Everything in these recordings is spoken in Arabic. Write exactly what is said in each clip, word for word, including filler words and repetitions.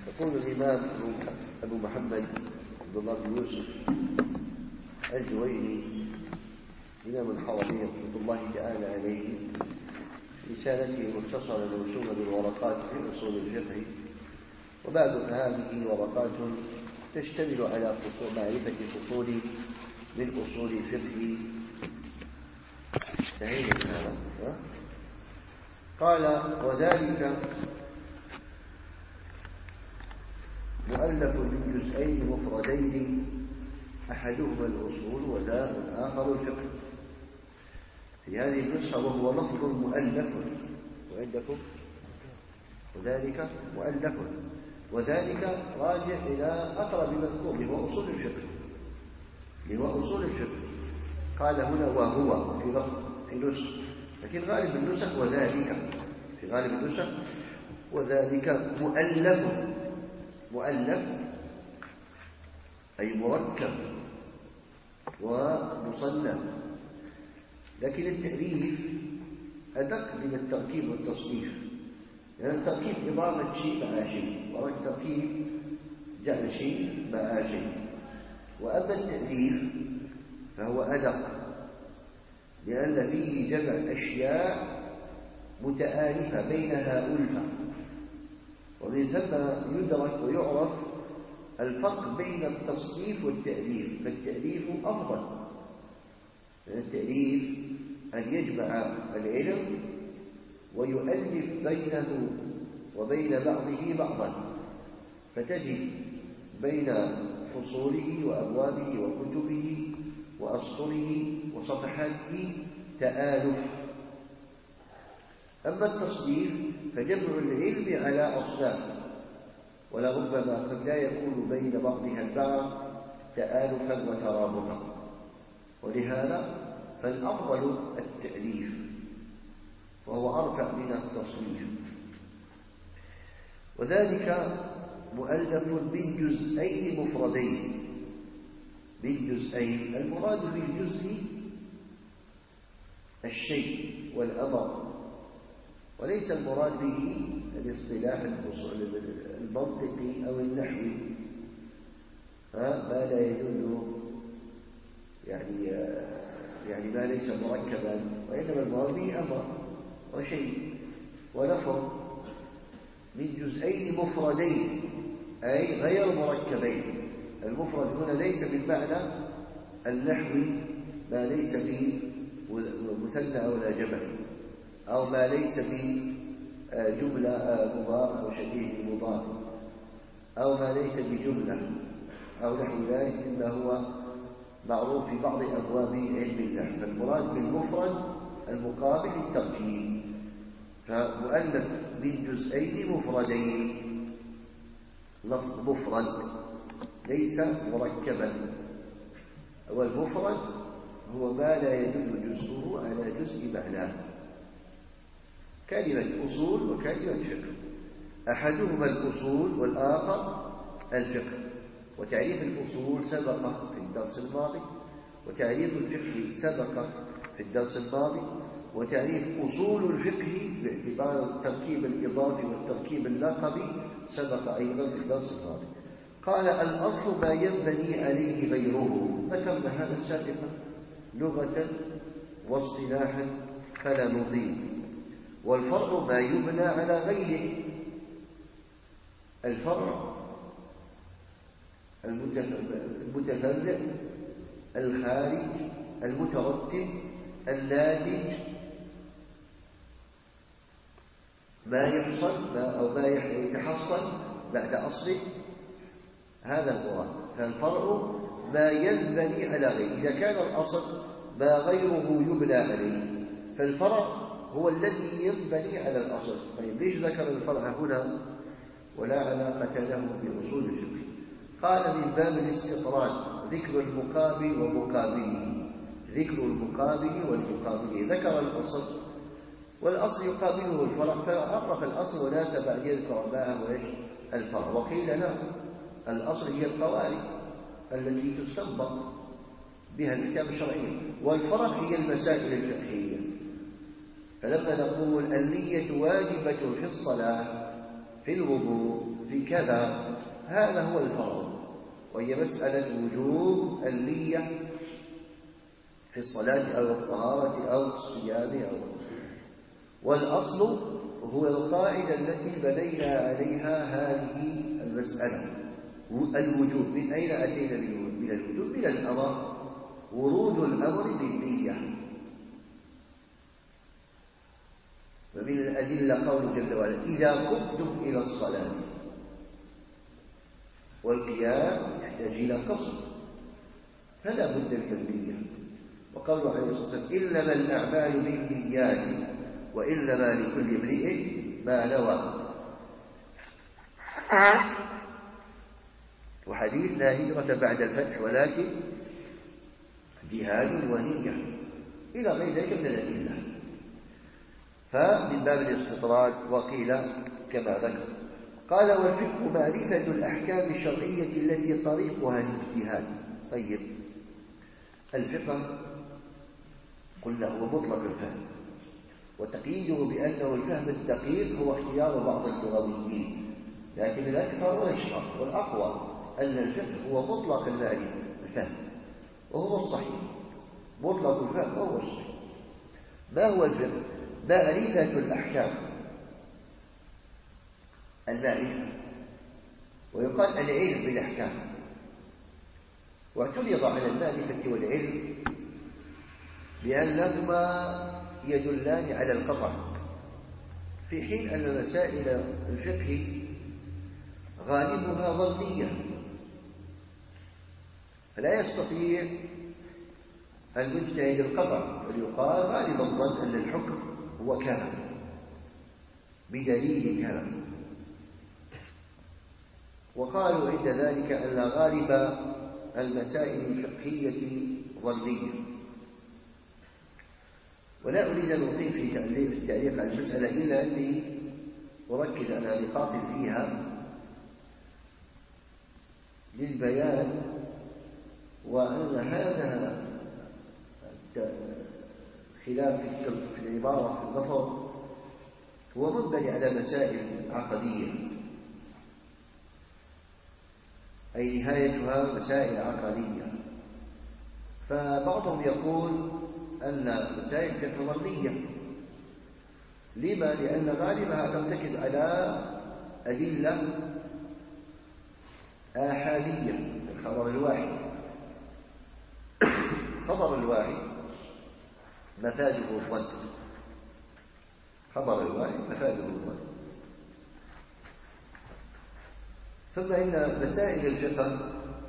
يقول الإمام أبو محمد عبد الله بن يوسف الجويني إمام الحرمين رحمة الله تعالى عليه رسالته مختصرة موسومة بالورقات في أصول الفقه، وبعد هذه ورقات تشتمل على معرفة فصول من أصول الفقه. هذا قال: وذلك مؤلف من جزئين مفردين، أحدهما الأصول وذا الآخر الفقه. في هذه النسخة وهو لفظ مؤلف، وعندكم وذلك مؤلف، وذلك راجع إلى أقرب مذكور اللي هو أصول الفقه، اللي هو أصول الفقه. قال هنا وهو في لفظ في نسخ، لكن غالب النسخ وذلك، في غالب النسخ وذلك مؤلف. مؤلف أي مركب ومصنف، لكن التأليف أدق من التركيب والتصنيف، يعني التركيب إضافة شيء مع شيء، والتركيب جعل شيء مع شيء. وأما التأليف فهو أدق، لأن فيه جمع أشياء متآلفة بينها ألفة، ومن ثم يدرك ويعرف الفرق بين التصنيف والتأليف. فالتأليف أفضل، لأن التأليف أن يجمع العلم ويؤلف بينه وبين بعضه بعضا، فتجد بين فصوله وأبوابه وكتبه وأسطره وصفحاته تآلف. أما التصنيف فجمع العلم على أصناف، ولربما قد لا يكون بين بعضها البعض تآلفا وترابطا، ولهذا فالأفضل التأليف، وهو أرفع من التصنيف. وذلك مؤلف من جزئين مفردين. من جزئين، المراد بالجزء الشيء والأمر، وليس المراد به الاصطلاح المنطقي أو النحوي، ما لا يدل يعني يعني ما ليس مركبا، وإنما المراد به أمر وشيء ولفظ. من جزئين مفردين أي غير مركبين. المفرد هنا ليس بالمعنى النحوي ما ليس به مثنى ولا جمع، أو ما ليس بجملة مضاف أو شبيه مضاف، أو ما ليس بجملة أو نحو ذلك، إنما هو معروف في بعض أبواب علم النحو. فالمراد بالمفرد المقابل للتركيب، فمؤلف من جزئين مفردين، لفظ مفرد ليس مركبا. والمفرد هو ما لا يدل جزءه على جزء معناه، كلمة أصول وكلمة فقه، أحدهما الأصول والآخر الفقه. وتعريف الأصول سبق في الدرس الماضي، وتعريف الفقه سبق في الدرس الماضي، وتعريف أصول الفقه باعتبار التركيب الإضافي والتركيب اللقبي سبق أيضا في الدرس الماضي. قال: الأصل ما ينبني عليه غيره. ذكرنا هذا سابقا لغة واصطلاحا فلا نطيل. والفرع ما يبنى على غيره. الفرع المتفرع الخارج المترتب الناتج، ما يحصل ما أو ما يتحصل بعد أصله، هذا المراد. فالفرع ما ينبني على غيره. إذا كان الأصل ما غيره يبنى عليه، فالفرع هو الذي ينبني على الأصل. طيب ليش ذكر الفرع هنا ولا علاقة له بأصول الفقه؟ قال: من باب الاستطراد، ذكر المقابل ومقابله، ذكر المقابل والمقابله. ذكر الأصل، والأصل يقابله الفرع، فعرف الأصل وناسب أن يذكر معه الفرع. وقيل لا، الأصل هي القواعد التي تستنبط بها الأحكام الشرعية، والفرع هي المسائل الفقهية. فلما نقول النية واجبة في الصلاة، في الوضوء، في كذا، هذا هو الفرض، وهي مسألة وجوب النية في الصلاة أو الطهارة أو الصيام أو والأصل هو القاعدة التي بنينا عليها هذه المسألة، الوجوب. من أين أتينا من الوجوب؟ من الأمر، ورود الأمر بالنية. ومن الأدلة قوله جل وعلا: إذا قمتم إلى الصلاة. والقيام يحتاج إلى قصد، فلا بد من النية. وقوله عليه الصلاة والسلام: إنما الأعمال بالنيات وإنما لكل امرئ ما نوى. وحديث: لا هجرة بعد الفتح ولكن جهاد ونية، إلى غير ذلك من الأدلة. فمن باب الاستطراد. وقيل كما ذكر. قال: والفقه معرفة الأحكام الشرعية التي طريقها الاجتهاد. طيب، الفقه قلنا هو مطلق الفهم، وتقييده بأنه الفهم الدقيق هو اختيار بعض اللغويين، لكن الأكثر والأشهر والأقوى أن الفقه هو مطلق المعرفة الفهم، وهو الصحيح. مطلق الفهم وهو الصحيح. ما هو الفقه؟ معرفة الأحكام، المعرفة، ويقال العلم بالأحكام. واعترض على المعرفة والعلم لأنهما يدلان على القطع، في حين أن مسائل الفقه غالبها ظنية، فلا يستطيع المجتهد القطع، ويقال غالب الظن أن الحكم هو كذا بدليل كذا. وقالوا عند ذلك أن غالب المسائل الفقهية ظنية. ولا أريد أن أطيل في التعليق على المسألة إلا أني أركز على نقاط فيها للبيان، وأن هذا خلاف في العبارة في اللفظ هو منبني على مسائل عقدية، أي نهايتها مسائل عقدية. فبعضهم يقول أن مسائل الفقه ظنية. لما؟ لأن غالبها ترتكز على أدلة آحادية، الخبر الواحد. خبر الواحد مفاده الظن، خبر الواحد مفاده الظن. ثم إن مسائل الفقه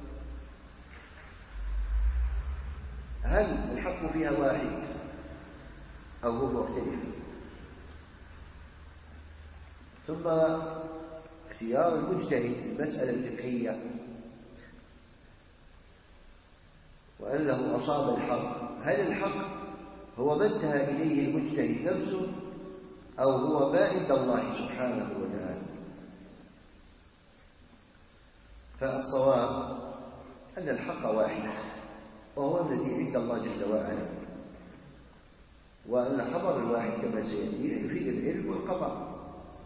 هل الحق فيها واحد أو هو مختلف؟ ثم اختيار المجتهد المسألة الفقهية وأنه أصاب الحق، هل الحق هو ما انتهى إليه المجتهد نفسه أو هو ما عند الله سبحانه وتعالى؟ فالصواب أن الحق واحد، وهو الذي عند الله جل وعلا، وأن خبر الواحد كما سيأتي يفيد العلم والقطع.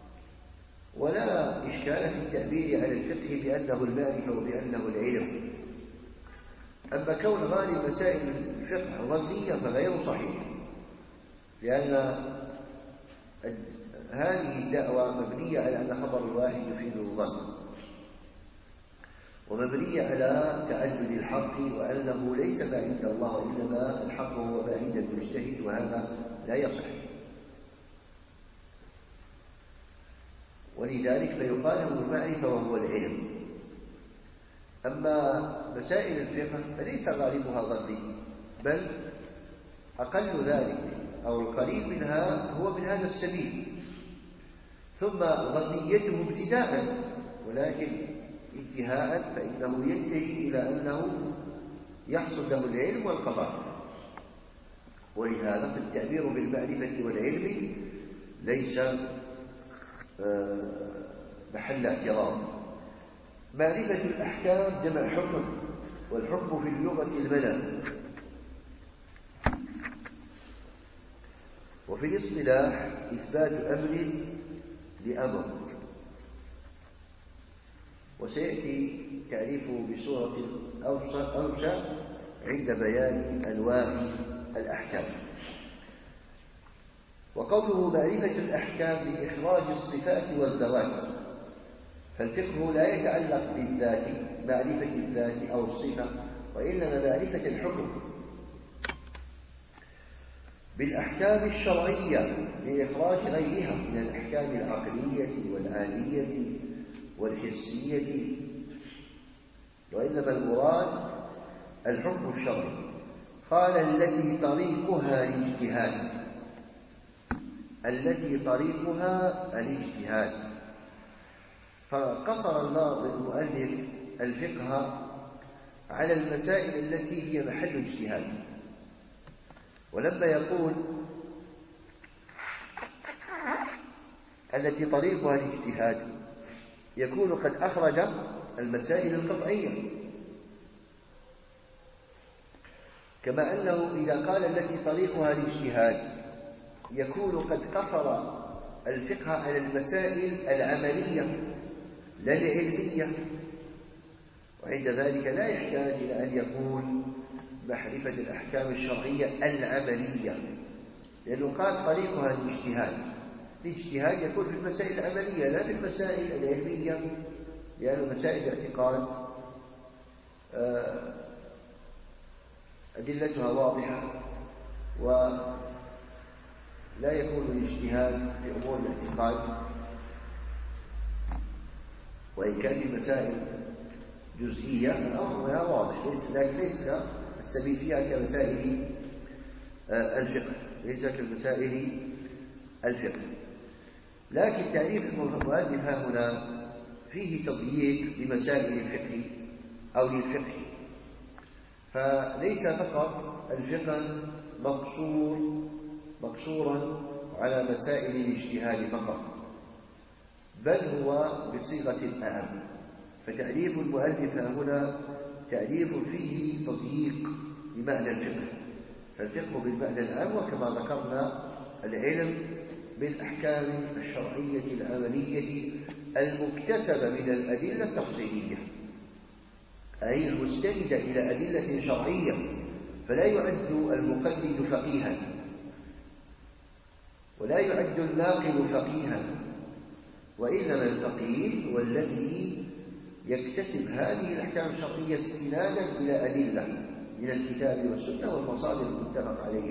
ولا إشكال في التعبير على الفقه بأنه المعرفة وبأنه العلم. أما كون غالب مسائل الفقه ظنية فغير صحيح، لأن هذه الدعوة مبنية على أن خبر الواحد يفيد الظن، ومبنية على تعدد الحق، وأنه ليس ما عند الله وإنما الحق هو ما عند المجتهد، وهذا لا يصح. ولذلك فيقال هو المعرفة وهو العلم. أما مسائل الفقه فليس غالبها ظني، بل أقل ذلك أو القريب منها هو من هذا السبيل. ثم ظنيته ابتداء، ولكن انتهاء فإنه ينتهي إلى أنه يحصل له العلم والقضاء. ولهذا فالتعبير بالمعرفة والعلم ليس محل اعتراض. معرفة الأحكام جمع حكم، والحكم في اللغة المنع، وفي الاصطلاح إثبات أمر لأمر. وسيأتي تعريفه بصورة أوسع عند بيان أنواع الأحكام. وقوله معرفة الأحكام بإخراج الصفات والذوات، فالفقه لا يتعلق بالذات معرفة الذات أو الصفة، وإنما معرفة الحكم بالأحكام الشرعية لإخراج غيرها من الأحكام العقلية والآلية والحسية، وإنما المراد الحكم الشرعي. قال التي طريقها الاجتهاد، التي طريقها الاجتهاد، فقصر المؤلف الفقه على المسائل التي هي محل اجتهاد. ولما يقول التي طريقها الاجتهاد يكون قد أخرج المسائل القطعية، كما أنه إذا قال التي طريقها الاجتهاد يكون قد قصر الفقه على المسائل العملية لا العلمية، وعند ذلك لا يحتاج إلى أن يكون معرفة الأحكام الشرعية العملية، لأنه قال طريقها الاجتهاد. الاجتهاد يكون في المسائل العملية لا في المسائل العلمية، لأن مسائل الاعتقاد أدلتها واضحة، ولا يكون الاجتهاد في أمور الاعتقاد، وإن كان في مسائل جزئية الأمر واضح، لكن ليس السبيل فيها كمسائل الفقه، ليس كمسائل الفقه. لكن تعريف المؤلف هنا فيه تضييق لمسائل الفقه أو للفقه، فليس فقط الفقه مقصور مقصورا على مسائل الاجتهاد فقط، بل هو بصيغة أعم. فتعريف المؤلف هنا تعريف فيه تضييق لمعنى الفقه، فالفقه بالمعنى العام، وكما ذكرنا العلم بالأحكام الشرعية العملية المكتسبة من الأدلة التفصيلية، أي المستندة إلى أدلة شرعية، فلا يعد المقلد فقيها ولا يعد الناقل فقيها، وإنما الفقيه هو الذي يكتسب هذه الأحكام الشرعية استنادا إلى أدلة من الكتاب والسنة والمصادر المتفق عليها،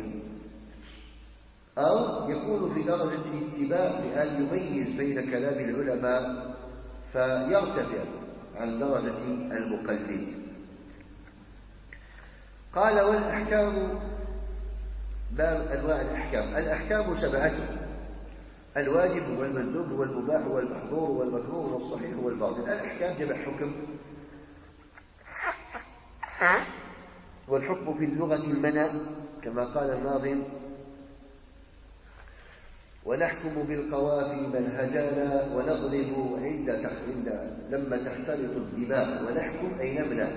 أو يكون في درجة الاتباع بأن يميز بين كلام العلماء فيرتفع عن درجة المقلد. قال والأحكام باب أنواع الأحكام. الأحكام سبعة: الواجب والمندوب والمباح والمحظور والمكروه والصحيح والباطل. الأحكام جمع حكم، والحكم في اللغة المنع كما قال الناظم: ونحكم بالقوافي من هجانا ونضرب عند عند لما تختلط الدماء. ونحكم أي نمنع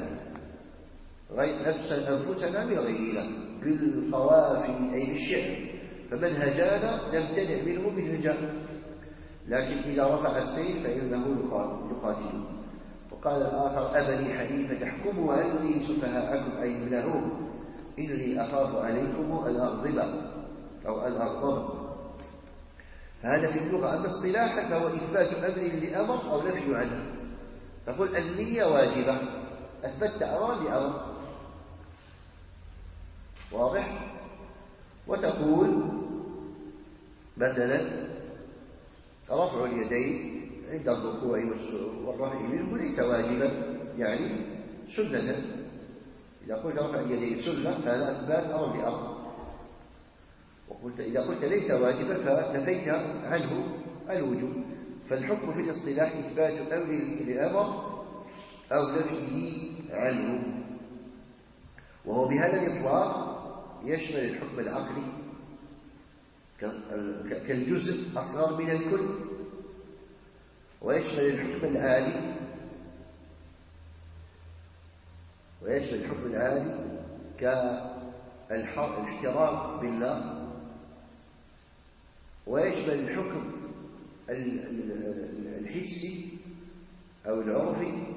نفسا أنفسنا من غيرنا بالقوافي أي بالشعر، فمن هجانا نمتنع منه بالهجاء، لكن إذا رفع السيف فإنه يقاتل. وقال الآخر: أبني حنيفة تحكموا عني سفهاءكم أي يمنعون إني أخاف عليكم أن أغضب أو أن أغضب. فهذا في اللغة. أما اصطلاحا فهو إثبات أمر لأمر أو نفي عنه. تقول النية واجبة، أثبتت أمر لأمر، واضح؟ وتقول مثلا رفع اليدين عند الركوع والرفع منه ليس واجبا، يعني سنة. إذا قلت رفع اليدين سنة فهذا أثبات أمر لأمر. وقلت إذا قلت ليس واجبا فنفيت عنه الوجوب. فالحكم في الاصطلاح إثبات أمر لأمر أو نفيه عنه، وهو بهذا الإطلاق يشمل الحكم العقلي كالجزء أصغر من الكل، ويشمل الحكم العالي ويشمل الحكم العالي كالاحترام بالله، ويشمل الحكم الحسي أو العرفي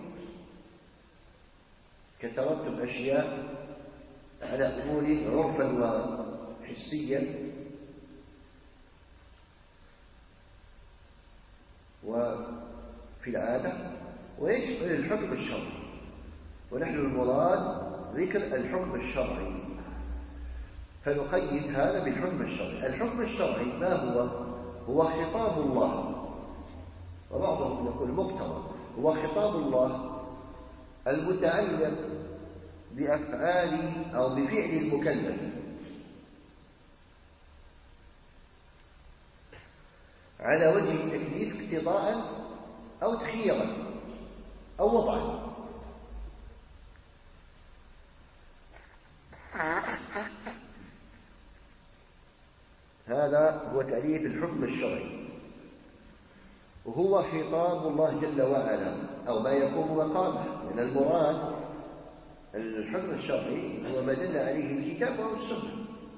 كترتب أشياء على أمور عرفا وحسيا وفي العادة، ويشمل الحكم الشرعي. ونحن المراد ذكر الحكم الشرعي، فنقيد هذا بالحكم الشرعي. الحكم الشرعي ما هو؟ هو خطاب الله، وبعضهم يقول مقتضى، هو خطاب الله المتعلق بأفعال أو بفعل المكلف على وجه التكليف اقتضاء أو تخييرا أو وضعا. هذا هو تعريف الحكم الشرعي، وهو خطاب الله جل وعلا أو ما يقوم مقامه. من المراد الحكم الشرعي هو ما دل عليه الكتاب أو السنة،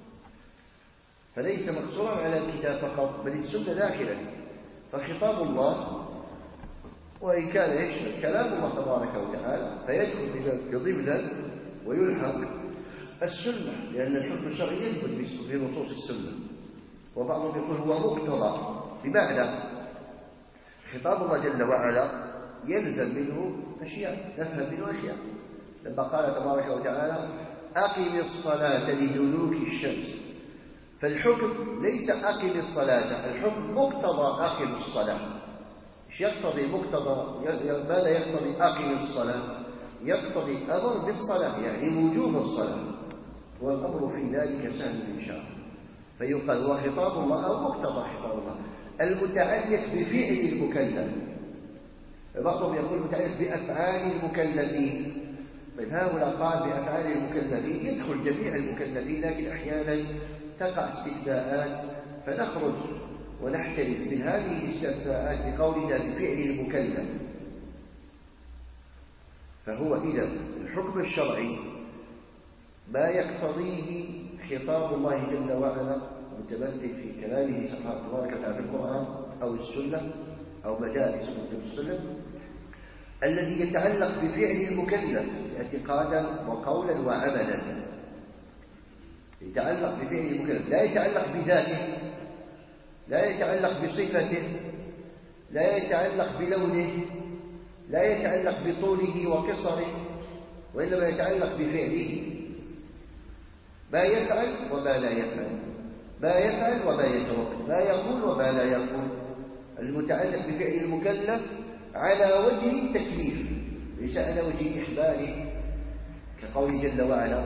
فليس مقصورا على الكتاب فقط بل السنة داخلة. فخطاب الله وإن كان يشمل كلام الله تبارك وتعالى فيدخل بضمنا ويلحق السنة، لأن الحكم الشرعي يثبت في نصوص السنة. وبعضهم يقول هو مقتضى، بمعنى خطاب الله جل وعلا يلزم منه أشياء، نفهم منه أشياء. لما قال تبارك وتعالى أقم الصلاة لدلوك الشمس، فالحكم ليس أقم الصلاة، الحكم مقتضى أقم الصلاة. إيش يقتضي مقتضى؟ ماذا يقتضي أقم الصلاة؟ يقتضي أمر بالصلاة، يعني وجوب الصلاة، والأمر في ذلك سهل إن شاء الله. فيقال هو خطاب الله أو مقتضى خطاب الله المتعلق بفعل المكلف. بعضهم يقول متعلق بأفعال المكلفين. طيب هؤلاء قال بأفعال المكلفين، يدخل جميع المكلفين، لكن أحيانا تقع استثناءات فنخرج ونحترز من هذه الاستثناءات بقولنا بفعل المكلف. فهو إذا الحكم الشرعي ما يقتضيه خطاب الله جل وعلا متمثل في كلامه سبحانه تبارك وتعالى في القرآن أو السنة أو مجالس من السنة، الذي يتعلق بفعل المكلف اعتقادا وقولا وعملا. يتعلق بفعل المكلف، لا يتعلق بذاته، لا يتعلق بصفته، لا يتعلق بلونه، لا يتعلق بطوله وقصره، وإنما يتعلق بفعله، ما يفعل وما لا يفعل، ما يفعل وما يترك، ما يقول وما لا يقول. المتعلق بفعل المكلف على وجه التكليف ليس على وجه الإخبار، كقوله جل وعلا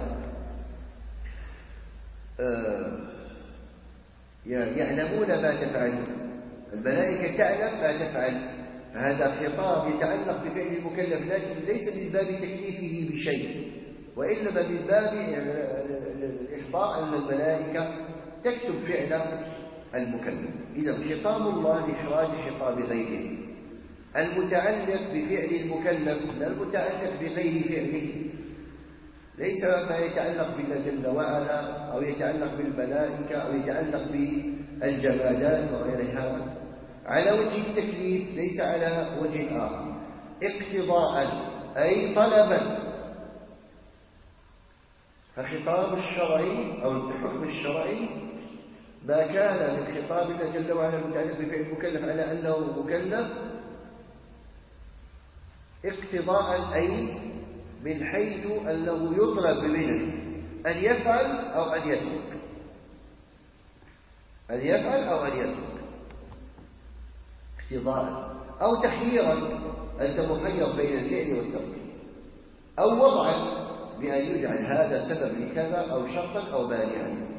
آه يعلمون ما تفعلون، الملائكة تعلم ما تفعل. فهذا خطاب يتعلق بفعل المكلف، لكن ليس من باب تكليفه بشيء، وإنما من باب الإخبار أن الملائكة تكتب فعل المكلف. إذا خطاب الله لإخراج خطاب غيره المتعلق بفعل المكلف، لا المتعلق بغير فعله، ليس ما يتعلق بالله جل وعلا أو يتعلق بالملائكة أو يتعلق بالجمادات وغير هذا، على وجه التكليف ليس على وجه آخر. اقتضاء أي طلبا. فخطاب الشرعي أو الحكم الشرعي ما كان من خطاب الله جل وعلا المتعلق بفعل المكلف على أنه مكلف اقتضاء، أي من حيث أنه يطلب منه أن يفعل أو أن يترك، أن يفعل أو أن يترك اقتضاء، أو تخييرا، أنت مخير بين الفعل والترك، أو وضعا بأن يجعل هذا سبب لكذا أو شرطا أو مانعا.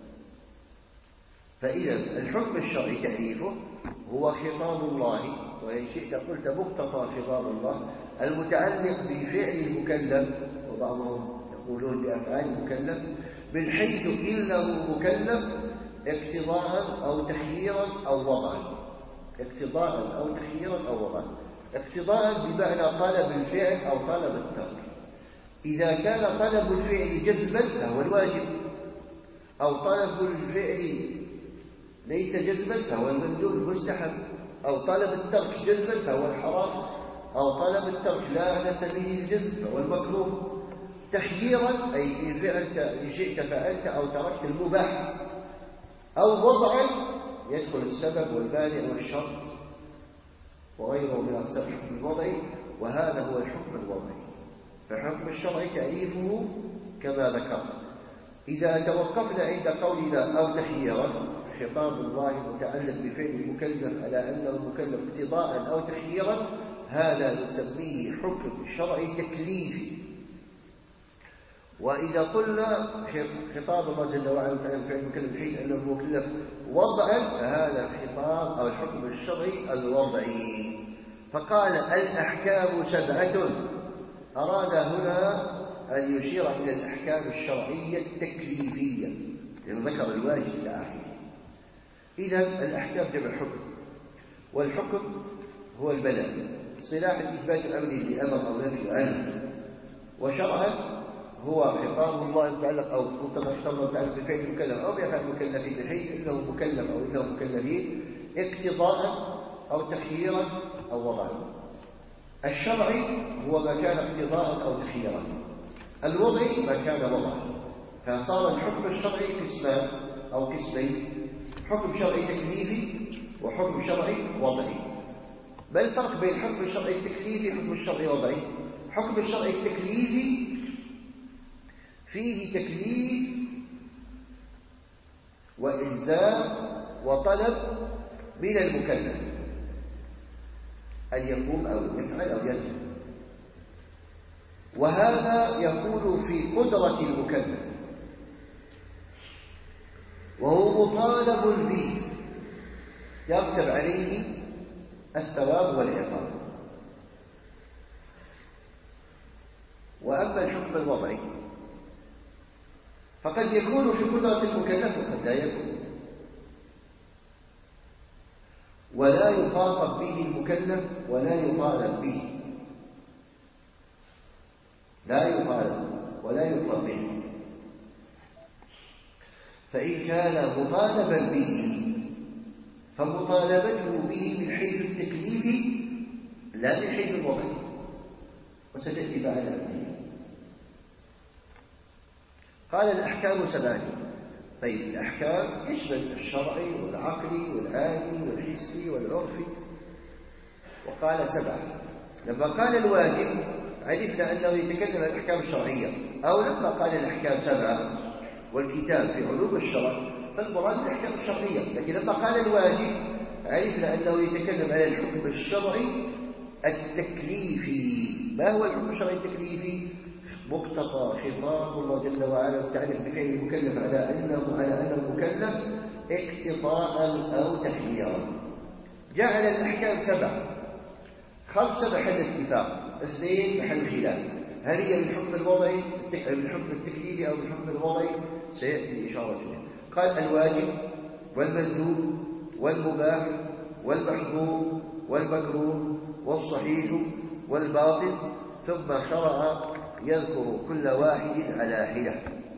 فإذا الحكم الشرعي تعريفه هو خطاب الله، وإن شئت قلت مقتضى خطاب الله المتعلق بفعل المكلف، وبعضهم يقولون بأفعال المكلف، من حيث إنه مكلف اقتضاء أو تخييرا أو وضعا. اقتضاء أو تخييرا أو وضعا. اقتضاء بمعنى طلب الفعل أو طلب الترك. إذا كان طلب الفعل جزما فهو الواجب، أو طلب الفعل ليس جزما فهو المندوب المستحب، أو طلب الترك جزما فهو الحرام، أو طلب الترك لا على سبيل الجزم فهو المكروه. تخييرا أي إن فعلت إن شئت فعلت أو تركت المباح، أو وضعا يدخل السبب والمانع والشرط وغيره من أقسام الحكم الوضعي، وهذا هو الحكم الوضعي. فحكم الشرع تعريفه كما ذكرت. إذا توقفنا عند قولنا أو تخييرا، خطاب الله متعلق بفعل المكلف على أنه مكلف اقتضاء أو تخييرا، هذا نسميه حكم شرعي تكليفي. وإذا قلنا خطاب الله جل وعلا متعلق بفعل المكلف حين أنه مكلف وضعا، فهذا الخطاب أو الحكم الشرعي الوضعي. فقال الأحكام سبعة، أراد هنا أن يشير إلى الأحكام الشرعية التكليفية، لأنه ذكر الواجب إلى آخره. إذن الأحكام جمع حكم، والحكم هو البلاغ، اصطلاحا إثبات أمر بأمر أو نفي عنه، وشرعا هو خطاب الله المتعلق أو مطلق خطاب الله المتعلق بفعل المكلف أو بأفعال المكلفين بحيث إنه مكلف أو إنه مكلفين اقتضاء أو تخييرا أو وضعا. الشرعي هو ما كان اقتضاء أو تخييرا، الوضعي ما كان وضعا. فصار الحكم الشرعي قسمان أو قسمين، حكم شرعي تكليفي وحكم شرعي وضعي. ما الفرق بين الحكم الشرعي التكليفي والحكم الشرعي الوضعي؟ الحكم الشرعي التكليفي فيه تكليف وإلزام وطلب من المكلف أن يقوم أو يفعل أو يفعل، وهذا يكون في قدرة المكلف وهو مطالب به، يرتب عليه الثواب والعقاب. وأما الحكم الوضعي فقد يكون في قدرة المكلف وقد لا يكون، ولا يخاطب به المكلف ولا يطالب به، لا يطالب ولا يطلب به. فإن كان مطالبا به فمطالبته به من حيث التكليف لا من حيث الوضع، وستأتي بعد ذلك. قال الأحكام سبعة. طيب الأحكام يشمل الشرعي والعقلي والعادي والحسي والعرفي، وقال سبعة. لما قال الواجب عرفنا أنه يتكلم عن الأحكام الشرعية، أو لما قال الأحكام سبعة والكتاب في علوم الشرع فالمراد الأحكام الشرعية، لكن لما قال الواجب عرفنا أنه يتكلم عن الحكم الشرعي التكليفي. ما هو الحكم الشرعي التكليفي؟ مقتضى خطاب الله جل وعلا متعلق بفعل المكلف على أنه على أن المكلف اقتضاء أو تخييرا. جعل الأحكام سبع، خمسة محل اتفاق، اثنين محل خلاف. هل هي بالحكم الوضعي بالحكم التكليفي أو بالحكم الوضعي؟ سيأتي الإشارة إليه. قال الواجب والمندوب والمباح والمحظور والمكروه والصحيح والباطل، ثم شرع يذكر كل واحد على حدة.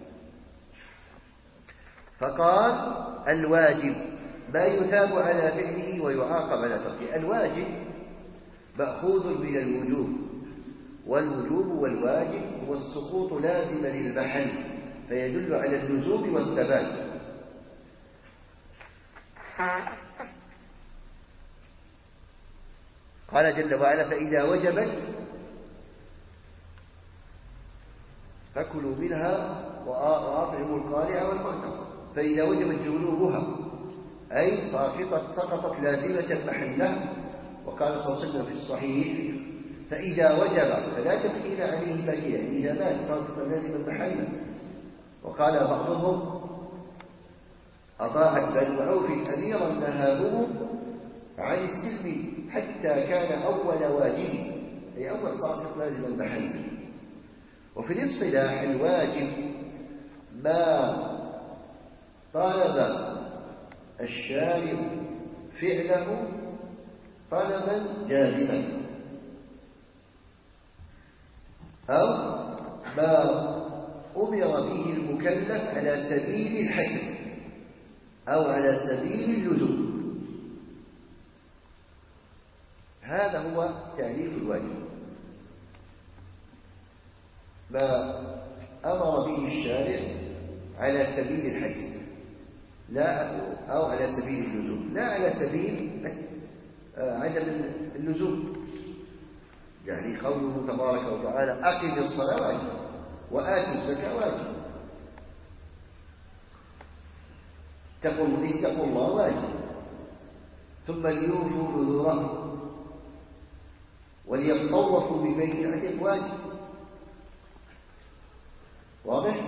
فقال الواجب ما يثاب على فعله ويعاقب على تركه. الواجب مأخوذ من الوجوب، والوجوب والواجب هو السقوط لازما للمحل فيدل على اللزوم والثبات. قال جل وعلا فإذا وجبت فكلوا منها وأطعموا القانع والمعتر. فإذا وجبت جنوبها أي ساقطت سقطت لازمة محلها. وقال صلى الله عليه وسلم في الصحيح فإذا وجب فلا تبقين عليه باقية، إذا مات ساقطا لازما محلها. وقال بعضهم أطاعت بنو عوف أميرا نهابه عن السلم حتى كان أول واجب، أي أول ساقط لازما محله. وفي الاصطلاح الواجب ما طالب الشارع فعله طلبا جازما، أو ما أمر به المكلف على سبيل الحسن أو على سبيل اللزوم. هذا هو تعريف الواجب. ما أمر به الشارع على سبيل الحج لا أو على سبيل اللزوم، لا على سبيل عدم اللزوم. يعني قوله تبارك وتعالى أقم الصلاة واجب وآتوا الزكاة واجب، اتقوا الله واجب، ثم ليوفوا نذورهم وليطوفوا ببيت العتيق واجب. واضح؟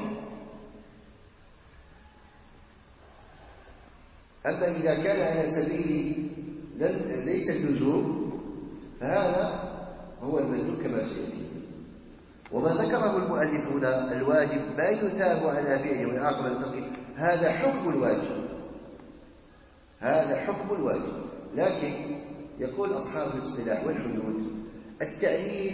أما إذا كان على سبيل ليس اللزوم فهذا هو المندوب كما سيأتي. وما ذكره المؤلفون الواجب ما يثاب على فعله ويعاقب على تركه، هذا حكم الواجب، هذا حكم الواجب. لكن يقول أصحاب الاصطلاح والحدود التأليف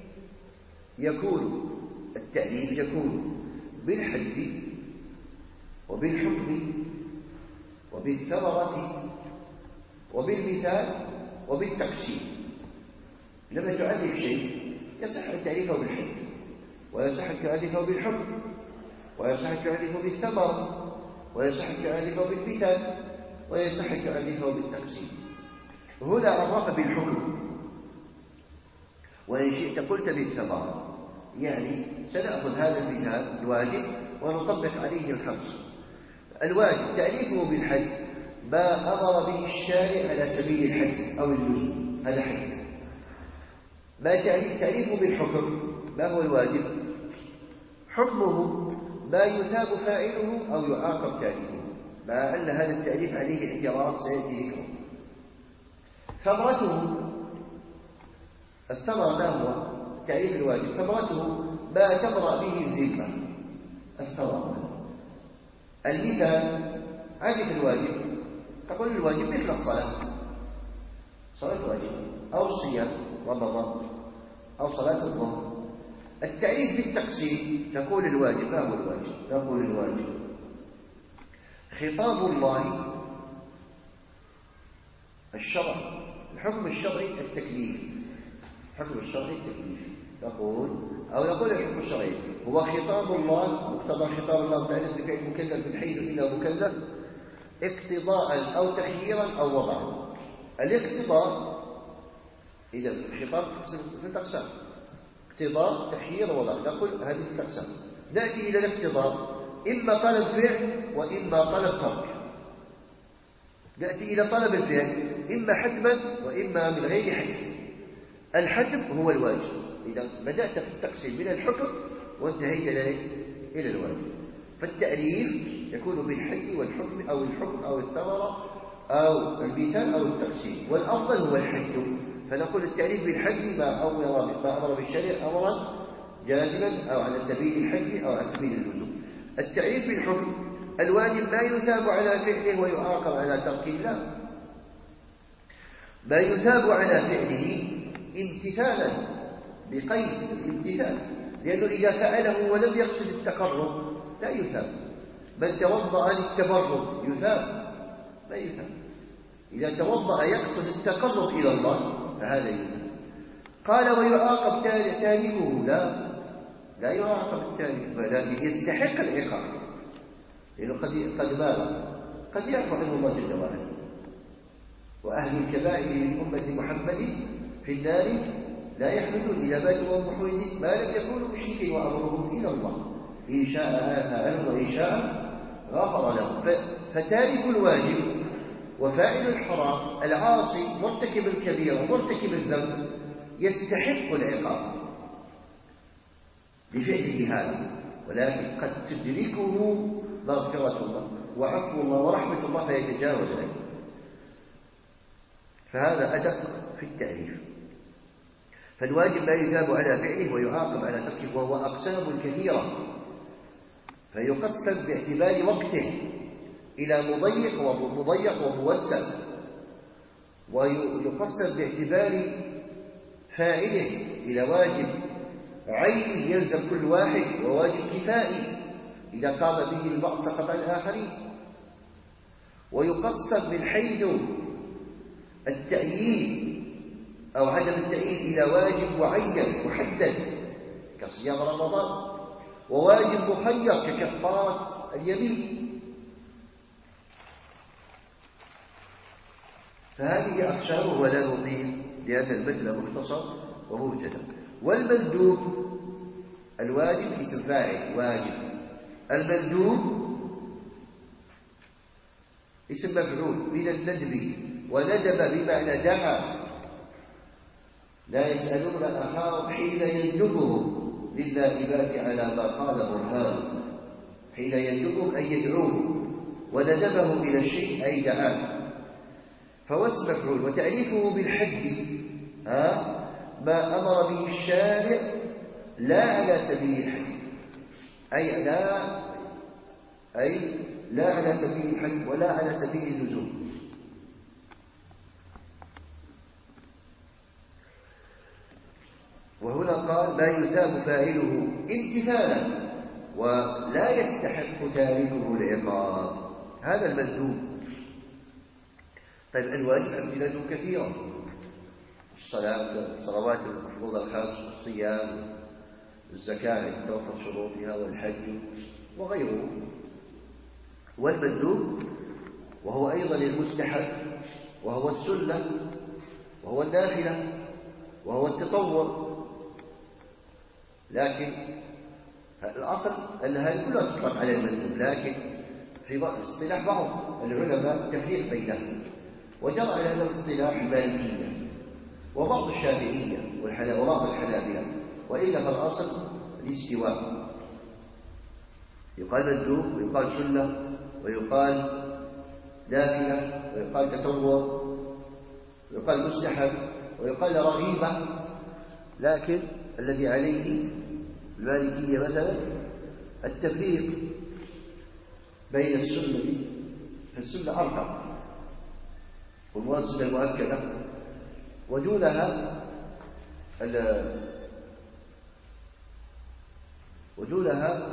يكون التأليف يكون بالحد وبالحكم وبالثمرة وبالمثال وبالتقسيم. لما تعرف شيء يصح أن تعرفه بالحد، ويصح أن تعرفه بالحكم، ويصح أن تعرفه بالثمرة، ويصح أن تعرفه بالمثال، ويصح أن تعرفه بالتقسيم. هنا عرف بالحكم، وإن شئت قلت بالثمرة. يعني سنأخذ هذا المثال الواجب ونطبق عليه الخمس. الواجب تأليفه بالحد ما أمر به الشارع على سبيل الحد أو اللزوم، هذا حد. ما تأليفه بالحكم ما هو الواجب؟ حكمه ما يثاب فاعله أو يعاقب تاركه، مع أن هذا التأليف عليه اعتراض سيأتي ذكره. ثمرته الثمرة ما هو تأليف الواجب؟ ثمرته ما تبرأ به الذمة، الثمرة. المثال عرف الواجب، تقول الواجب مثل الصلاة، صلاة واجب، أو الصيام رمضان، أو صلاة الظهر. التعريف بالتقسيم تقول الواجب ما هو الواجب؟ نقول الواجب خطاب الله الشرع، الحكم الشرعي التكليف، الحكم الشرعي التكليف نقول أو نقول الحكم الشرعي هو خطاب الله، مقتضى خطاب الله تعالى بفعل مكلف من حيث إلى مكلف اقتضاء أو تخييرا أو وضعا. الاقتضاء إذا الخطاب في الأقسام اقتضاء تخيير ووضع، نقول هذه الأقسام. نأتي إلى الاقتضاء إما طلب فعل وإما طلب ترك. نأتي إلى طلب الفعل إما حتما وإما من غير حتم. الحتم هو الواجب، إذا بدأت في التقسيم من الحكم وانتهيت إلى الواجب. فالتأليف يكون بالحد والحكم أو الحكم أو الثمرة أو المثال أو التقسيم، والأفضل هو الحد. فنقول التأليف بالحد ما أمر بالشريعة أمرا جازما أو على سبيل الحد أو على سبيل اللزوم. التأليف بالحكم الواجب ما يثاب على فعله ويعاقب على تركه، لا، ما يثاب على فعله امتثالا بقيد الامتثال، لأنه إذا فعله ولم يقصد التقرب لا يثاب. من توضأ للتبرد يثاب؟ لا يثاب. إذا توضأ يقصد التقرب إلى الله فهذا يثاب. قال ويعاقب تاركه، لا، لا يعاقب التارك، ولكن يستحق العقاب، لأنه قد قد مال قد يعفو عنه الله جل وعلا. وأهل الكبائر من أمة محمد في النار لا يحملون إذا ماتوا وهم محمدين ما لم يكونوا مشركين وأمرهم إلى الله، إن شاء عافى عنه وإن شاء غفر له. فتارك الواجب وفاعل الحرام العاصي مرتكب الكبير ومرتكب الذنب يستحق العقاب لفعله هذا، ولكن قد تدركه مغفرة الله وعفو الله ورحمة الله فيتجاوز عنه. فهذا أدق في التأليف. فالواجب ما يثاب على فعله ويعاقب على تركه، وهو أقسام كثيرة، فيقسم باعتبار وقته إلى مضيق ومضيق وموسع، ويقسم باعتبار فاعله إلى واجب عيني يلزم كل واحد وواجب كفائي إذا قام به البعض سقط عن الآخرين، ويقسم من حيث التأييد أو عدم التأييد إلى واجب معين محدد كصيام رمضان، وواجب مخير ككفارة اليمين. فهذه أقسامه ولا نطيل لأن المثل مختصر ومبتدأ. والمندوب الواجب اسم فاعل واجب، المندوب اسم مفعول من الندب، وندب بمعنى دعا. لا يسألون أخاهم حين يندبهم للنائبات على ما قال برهان. حين يندبهم أي يدعوه، وندبهم إلى الشيء أي دعاه. فهو اسم مفعول. وتعريفه بالحد ها ما أمر به الشارع لا على سبيل الحد، أي لا أي لا على سبيل الحد ولا على سبيل اللزوم. وهنا قال ما يثاب فاعله امتثالا ولا يستحق تاركه العقاب. هذا المندوب. طيب الواجب أمثلته كثيرة: الصلاة، الصلوات المفروضة الخمس، الصيام، الزكاة إذا توفت شروطها، والحج وغيره. والمندوب وهو أيضا المستحب، وهو السنة، وهو النافلة، وهو التطوع. لكن الأصل أن هذه كلها تطلق على المندوب، لكن في اصطلاح بعض العلماء تفريق بينهم، وجرى على هذا الاصطلاح المالكية وبعض الشافعية وبعض الحنابلة، وإلا فالأصل الاستواء. يقال مندوب، ويقال سنة، ويقال نافلة، ويقال تطوع، ويقال مستحب، ويقال رغيبة. لكن الذي عليه المالكية مثلا التفريق بين السنة، فالسنة أربع، والسنة المؤكدة، ودونها ودونها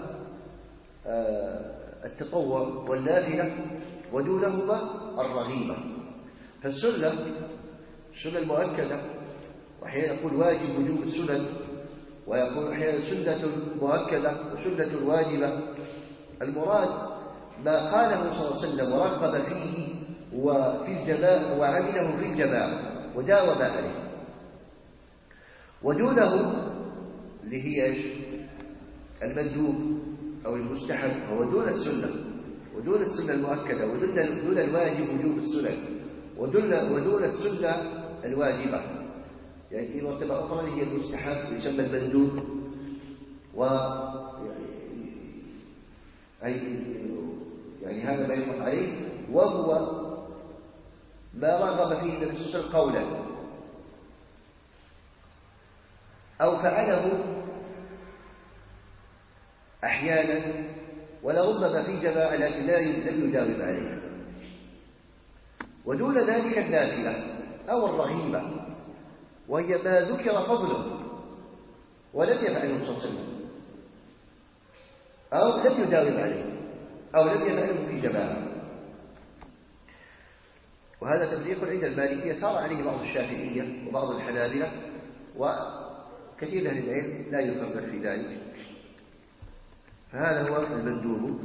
التطوع والنافلة، ودونهما الرغيبة. فالسنة السنة المؤكدة، وأحيانا يقول واجب وجوب السنن، ويقول أحيانا سنة مؤكدة وسنة واجبة. المراد ما قاله صلى الله عليه وسلم ورغب فيه وفي الجماعة وعمله في الجماعة وداوم عليه. ودونه اللي هي المندوب أو المستحب هو دون السنة، ودون السنة المؤكدة، ودون دون الواجب وجوب السنن، ودون ودون السنة الواجبة. يعني في مرتبة أخرى هي المستحب يسمى المندوب، و أي يعني هذا ما يطلق عليه، وهو ما رغب فيه النبي صلى الله عليه وسلم قولا أو فعله أحيانا، ولربما في جماعة لكن لم يداوم عليه. ودون ذلك النافلة أو الرغيبة، وهي ما ذكر فضله ولم يفعله صلى الله عليه وسلم، أو لم يداوم عليه، أو لم يفعله في جماعة. وهذا تفريق عند المالكية صار عليه بعض الشافعية وبعض الحنابلة، وكثير من أهل العلم لا يفرق في ذلك. فهذا هو المندوب.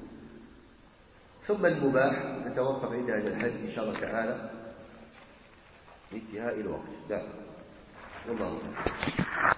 ثم المباح نتوقف عند هذا الحد إن شاء الله تعالى لانتهاء الوقت. لا والله تعالى.